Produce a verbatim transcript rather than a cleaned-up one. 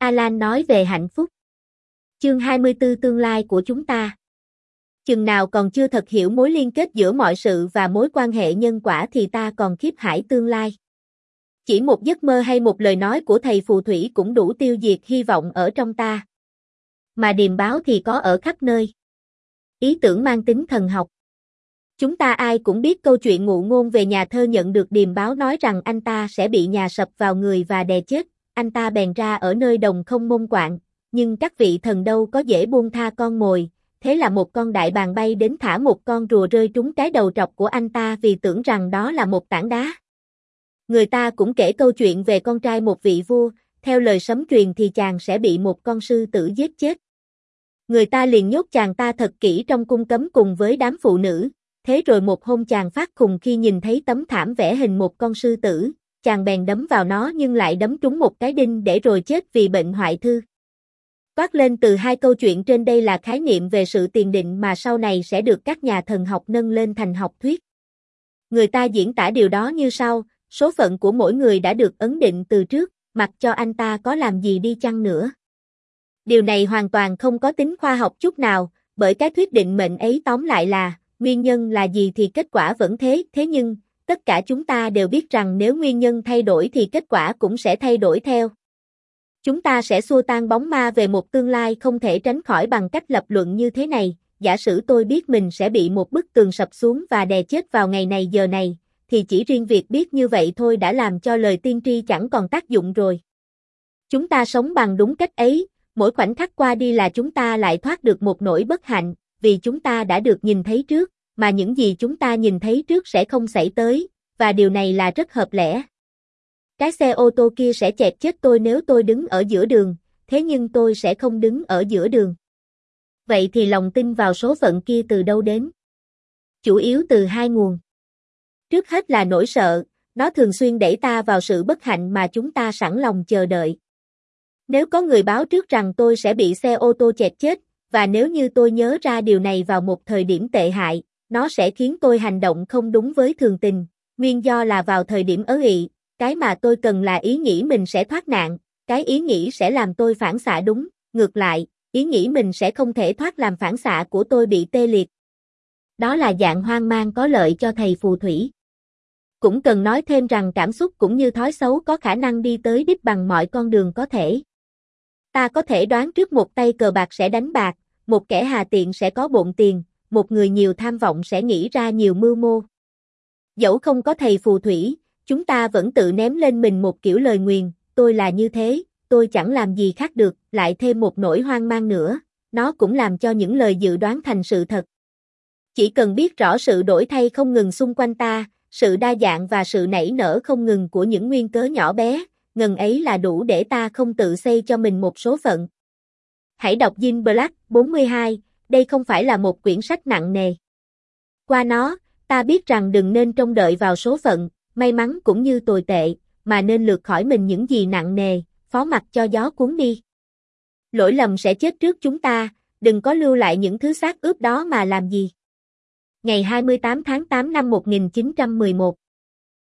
Alan nói về hạnh phúc. Chương hai mươi tư Tương lai của chúng ta. Chừng nào còn chưa thật hiểu mối liên kết giữa mọi sự và mối quan hệ nhân quả thì ta còn khiếp hải tương lai. Chỉ một giấc mơ hay một lời nói của thầy phù thủy cũng đủ tiêu diệt hy vọng ở trong ta. Mà điềm báo thì có ở khắp nơi. Ý tưởng mang tính thần học. Chúng ta ai cũng biết câu chuyện ngụ ngôn về nhà thơ nhận được điềm báo nói rằng anh ta sẽ bị nhà sập vào người và đè chết, anh ta bèn ra ở nơi đồng không mông quạng, nhưng các vị thần đâu có dễ buông tha con mồi, thế là một con đại bàng bay đến thả một con rùa rơi trúng cái đầu trọc của anh ta vì tưởng rằng đó là một tảng đá. Người ta cũng kể câu chuyện về con trai một vị vua, theo lời sấm truyền thì chàng sẽ bị một con sư tử giết chết. Người ta liền nhốt chàng ta thật kỹ trong cung cấm cùng với đám phụ nữ, thế rồi một hôm chàng phát khùng khi nhìn thấy tấm thảm vẽ hình một con sư tử, chàng bèn đấm vào nó nhưng lại đấm trúng một cái đinh để rồi chết vì bệnh hoại thư. Toát lên từ hai câu chuyện trên đây là khái niệm về sự tiền định mà sau này sẽ được các nhà thần học nâng lên thành học thuyết. Người ta diễn tả điều đó như sau, số phận của mỗi người đã được ấn định từ trước, mặc cho anh ta có làm gì đi chăng nữa. Điều này hoàn toàn không có tính khoa học chút nào, bởi cái thuyết định mệnh ấy tóm lại là, nguyên nhân là gì thì kết quả vẫn thế, thế nhưng, tất cả chúng ta đều biết rằng nếu nguyên nhân thay đổi thì kết quả cũng sẽ thay đổi theo. Chúng ta sẽ xua tan bóng ma về một tương lai không thể tránh khỏi bằng cách lập luận như thế này, giả sử tôi biết mình sẽ bị một bức tường sập xuống và đè chết vào ngày này giờ này, thì chỉ riêng việc biết như vậy thôi đã làm cho lời tiên tri chẳng còn tác dụng rồi. Chúng ta sống bằng đúng cách ấy, mỗi khoảnh khắc qua đi là chúng ta lại thoát được một nỗi bất hạnh, vì chúng ta đã được nhìn thấy trước, mà những gì chúng ta nhìn thấy trước sẽ không xảy tới, và điều này là rất hợp lẽ. Cái xe ô tô kia sẽ chẹt chết tôi nếu tôi đứng ở giữa đường, thế nhưng tôi sẽ không đứng ở giữa đường. Vậy thì lòng tin vào số phận kia từ đâu đến? Chủ yếu từ hai nguồn. Trước hết là nỗi sợ, nó thường xuyên đẩy ta vào sự bất hạnh mà chúng ta sẵn lòng chờ đợi. Nếu có người báo trước rằng tôi sẽ bị xe ô tô chẹt chết, và nếu như tôi nhớ ra điều này vào một thời điểm tệ hại, nó sẽ khiến tôi hành động không đúng với thường tình, nguyên do là vào thời điểm ớ ị, cái mà tôi cần là ý nghĩ mình sẽ thoát nạn, cái ý nghĩ sẽ làm tôi phản xạ đúng, ngược lại, ý nghĩ mình sẽ không thể thoát làm phản xạ của tôi bị tê liệt. Đó là dạng hoang mang có lợi cho thầy phù thủy. Cũng cần nói thêm rằng cảm xúc cũng như thói xấu có khả năng đi tới đích bằng mọi con đường có thể. Ta có thể đoán trước một tay cờ bạc sẽ đánh bạc, một kẻ hà tiện sẽ có bộn tiền, một người nhiều tham vọng sẽ nghĩ ra nhiều mưu mô. Dẫu không có thầy phù thủy, chúng ta vẫn tự ném lên mình một kiểu lời nguyền, tôi là như thế, tôi chẳng làm gì khác được, lại thêm một nỗi hoang mang nữa, nó cũng làm cho những lời dự đoán thành sự thật. Chỉ cần biết rõ sự đổi thay không ngừng xung quanh ta, sự đa dạng và sự nảy nở không ngừng của những nguyên cớ nhỏ bé, ngần ấy là đủ để ta không tự xây cho mình một số phận. Hãy đọc Jean Black, bốn mươi hai, đây không phải là một quyển sách nặng nề. Qua nó, ta biết rằng đừng nên trông đợi vào số phận, may mắn cũng như tồi tệ, mà nên lược khỏi mình những gì nặng nề, phó mặc cho gió cuốn đi. Lỗi lầm sẽ chết trước chúng ta, đừng có lưu lại những thứ xác ướp đó mà làm gì. Ngày hai mươi tám tháng tám năm một nghìn chín trăm mười một